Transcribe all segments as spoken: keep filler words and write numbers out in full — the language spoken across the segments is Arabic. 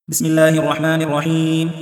بسم الله الرحمن الرحيم.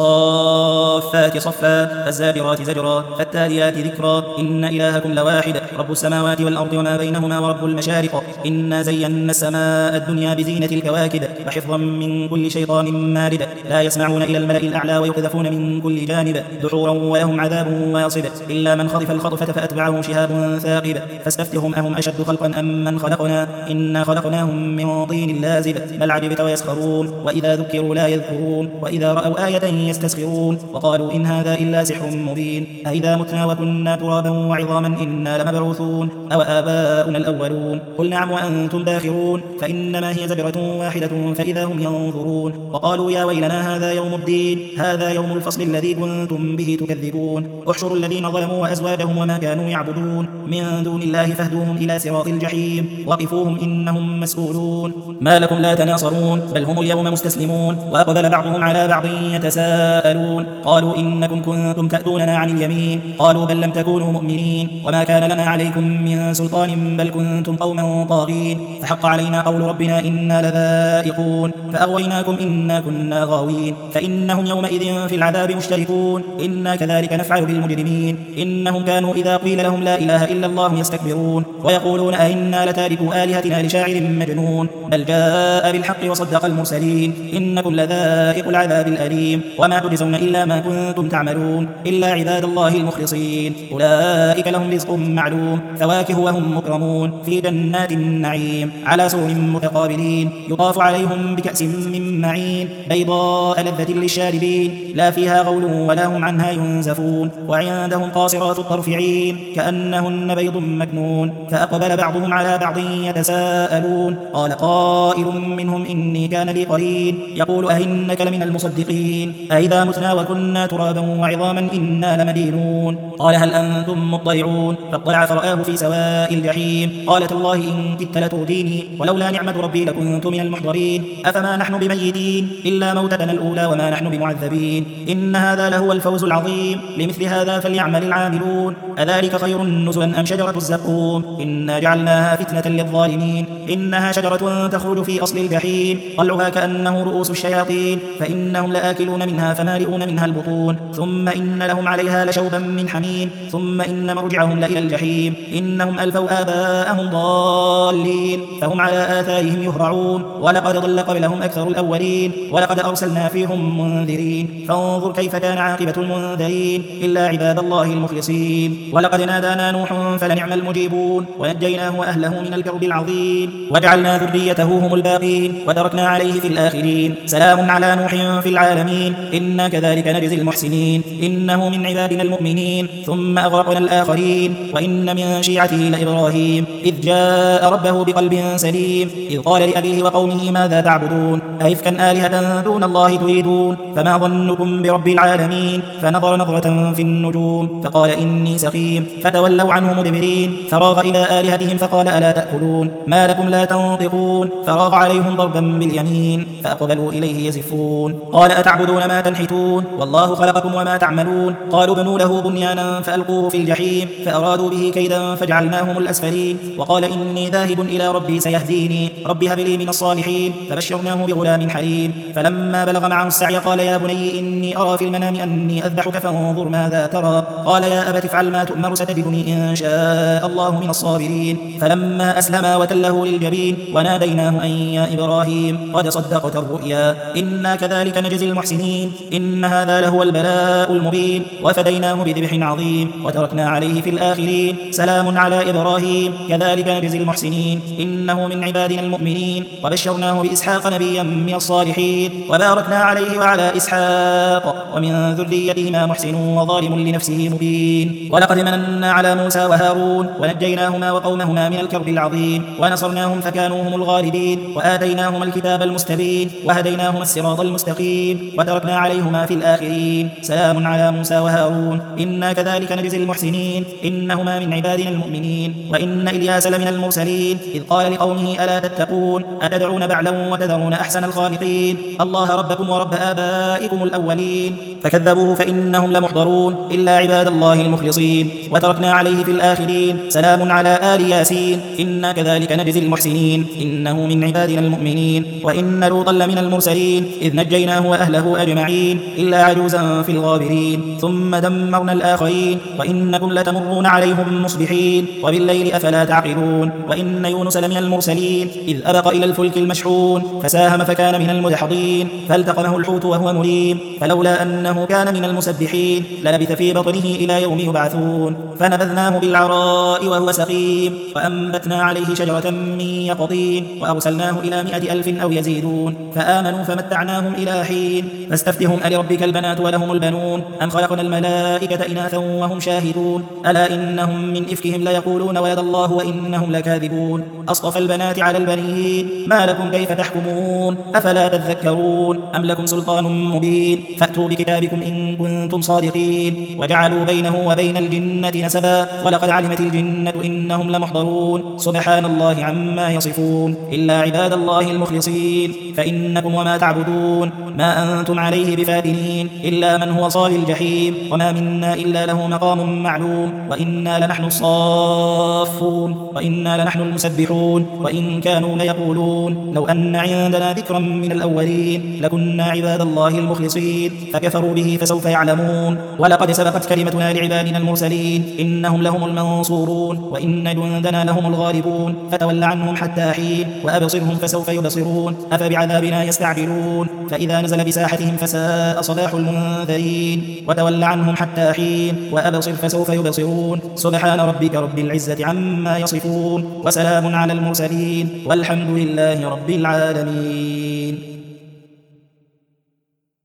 والصافات صفا فالزاجرات زجرا فالتاليات ذكرا إن إلهكم لواحد رب السماوات والأرض وما بينهما ورب المشارق. إنا زينا السماء الدنيا بزينة الكواكب وحفظا من كل شيطان مارد لا يسمعون إلى الملأ الأعلى ويقذفون من كل جانب دحورا ولهم عذاب واصب إلا من خطف الخطفة فأتبعه شهاب ثاقب فاستفتهم أهم أشد خلقا أم من خلقنا إنا خلقناهم من طين لازب بل عجبت ويسخرون وإذا ذكروا لا يذكرون وإذا رأوا آية يستسخرون وقالوا إن هذا إلا سحر مبين أإذا متنا وكنا ترابا وعظاما إنا لمبعوثون أو آباؤنا الأولون قل نعم وأنتم داخرون فإنما هي زجرة واحدة فإذا هم ينظرون وقالوا يا ويلنا هذا يوم الدين هذا يوم الفصل الذي كنتم به تكذبون احشروا الذين ظلموا وأزواجهم وما كانوا يعبدون من دون الله فاهدوهم إلى صراط الجحيم وقفوهم إنهم مسؤولون ما لكم لا تناصرون بل هم اليوم مستسلمون وأقبل بعضهم على بعض يتساءلون قالوا إنكم كنتم تأتوننا عن اليمين قالوا بل لم تكونوا مؤمنين وما كان لنا عليكم من سلطان بل كنتم قوما طاغين فحق علينا قول ربنا إنا لذائقون فأغويناكم إنا كنا غاوين فإنهم يومئذ في العذاب مشتركون إنا كذلك نفعل بالمجرمين إنهم كانوا إذا قيل لهم لا إله إلا الله يستكبرون ويقولون أئنا لتاركوا آلهتنا لشاعر مجنون بل جاء بالحق وصدق المرسلين إنكم لذائق العذاب الأليم وما تجزون إلا ما كنتم تعملون إلا عباد الله المخلصين أولئك لهم رزق معلوم فواكه وهم مكرمون في جنات النعيم على سرر متقابلين يطاف عليهم بكأس من معين بيضاء لذة للشاربين لا فيها غول ولا هم عنها ينزفون وعندهم قاصرات الطرف عين كأنهن بيض مكنون فأقبل بعضهم على بعض يتساءلون قال قائل منهم إني كان لي قرين يقول أئنك لمن المصدقين أئذا متنا وكنا ترابا وعظاما إنا لمدينون قال هل أنتم مطلعون فاطلع فرآه في سواء الجحيم قالت الله إن كدت لترديني ولولا نعمة ربي لكنت من المحضرين أفما نحن بميتين إلا موتتنا الأولى وما نحن بمعذبين إن هذا لهو الفوز العظيم لمثل هذا فليعمل العاملون أذلك خير نزلا أم شجرة الزقوم إنا جعلناها فتنة للظالمين إنها شجرة تخرج في أصل الجحيم طلعها كأنه رؤوس الشياطين فإنهم لآكلون منها فمالئون منها البطون ثم إن لهم عليها لشوبا من حميم ثم إن مرجعهم لإلى الجحيم إنهم ألفوا آباءهم ضالين فهم على آثارهم يهرعون ولقد ضل قبلهم أكثر الأولين ولقد أرسلنا فيهم منذرين فانظر كيف كان عاقبة المنذرين إلا عباد الله المخلصين ولقد نادانا نوح فلنعم المجيبون ونجيناه وأهله من الكرب العظيم وجعلنا ذريته هم الباقين وتركنا عليه في الآخرين سلام على نوح في العالمين إنا كذلك نجزي المحسنين إنه من عبادنا المؤمنين ثم أغرقنا الآخرين وإن من شيعته لإبراهيم إذ جاء ربه بقلب سليم إذ قال لأبيه وقومه ماذا تعبدون أئفكا آلهة دون الله تريدون فما ظنكم برب العالمين فنظر نظرة في النجوم فقال إني سقيم فتولوا عنه مدبرين فراغ إلى آلهتهم فقال ألا تأكلون ما لكم لا تنطقون فراغ عليهم ضربا باليمين فأقبلوا إليه يزفون قال أتعبدون ما تنحتون والله خلقكم وما تعملون قالوا بنوا له بنيانا فألقوه في الجحيم فأرادوا به كيدا فجعلناهم الأسفلين وقال إني ذاهب إلى ربي سيهديني ربي هب لي من الصالحين فبشرناه بغلام حليم فلما بلغ معه السعي قال يا بني إني أرى في المنام أني أذبحك فانظر ماذا ترى قال يا أبت افعل ما تؤمر ستجدني إن شاء الله من الصابرين فلما أسلما وتله للجبين وناديناه أن يا إبراهيم قد صدقت الرؤيا إنا كذلك نجزي المحسنين إن هذا لهو البلاء المبين وفديناه بذبح عظيم وتركنا عليه في الآخرين سلام على إبراهيم كذلك نجزي المحسنين إنه من عبادنا المؤمنين وبشرناه بإسحاق نبيا من الصالحين وباركنا عليه وعلى إسحاق ومن ذريتهما محسن وظالم لنفسه مبين ولقد مننا على موسى وهارون ونجيناهما وقومهما من الكرب العظيم ونصرناهم فكانوا هم الغالبين وآتيناهما الكتاب المستبين وهديناهما الصراط المستقيم وتركنا عليهما في الآخرين سلام على موسى وهارون إنا كذلك نجزي المحسنين إنهما من عبادنا المؤمنين وإن إلياس لمن المرسلين إذ قال لقومه ألا تتقون أتدعون بعلا وتذرون أحسن الخالقين الله ربكم ورب آبائكم الأولين فكذبوه فإنهم لمحضرون إلا عباد الله المخلصين وتركنا عليه في الآخرين سلام على آل ياسين إنا كذلك نجزي المحسنين إنه من عبادنا المؤمنين وإن لوطا لمن المرسلين المرسلين إذ نجيناه وأهله أجمعين إلا عجوزا في الغابرين ثم دمرنا الآخرين وإنكم لتمرون عليهم مصبحين وبالليل أفلا تعقلون وإن يونس لمن المرسلين إذ أبق إلى الفلك المشحون فساهم فكان من المدحضين فالتقمه الحوت وهو مليم فلولا أنه كان من المسبحين للبث في بطنه إلى يوم يبعثون فنبذناه بالعراء وهو سقيم وأنبتنا عليه شجرة من يقطين وأرسلناه إلى مائة ألف أو يزيدون فآمنوا فمتعناهم إلى حين فاستفتهم ألربك البنات ولهم البنون أم خلقنا الملائكة إناثا وهم شاهدون ألا إنهم من إفكهم ليقولون ولد الله وإنهم لكاذبون أصطفى البنات على البنين ما لكم كيف تحكمون أفلا تذكرون أم لكم سلطان مبين فأتوا بكتابكم إن كنتم صادقين وجعلوا بينه وبين الجنة نسبا ولقد علمت الجنة إنهم لمحضرون سبحان الله عما يصفون إلا عباد الله المخلصين فإنكم وما تعبدون ما أنتم عليه بفاتنين إلا من هو صال الجحيم وما منا إلا له مقام معلوم وإنا لنحن الصافون وإنا لنحن المسبحون وإن كانوا ليقولون لو أن عندنا ذكرا من الأولين لكنا عباد الله المخلصين فكفروا به فسوف يعلمون ولقد سبقت كلمتنا لعبادنا المرسلين إنهم لهم المنصورون وإن جندنا لهم الغالبون فتول عنهم حتى حين وأبصرهم فسوف يبصرون أفبعذابنا يستعجلون فإذا نزل بساحتهم فساء صباح المنذرين وتول عنهم حتى حين وأبصر فسوف يبصرون سبحان ربك رب العزة عما يصفون وسلام على المرسلين والحمد لله رب العالمين.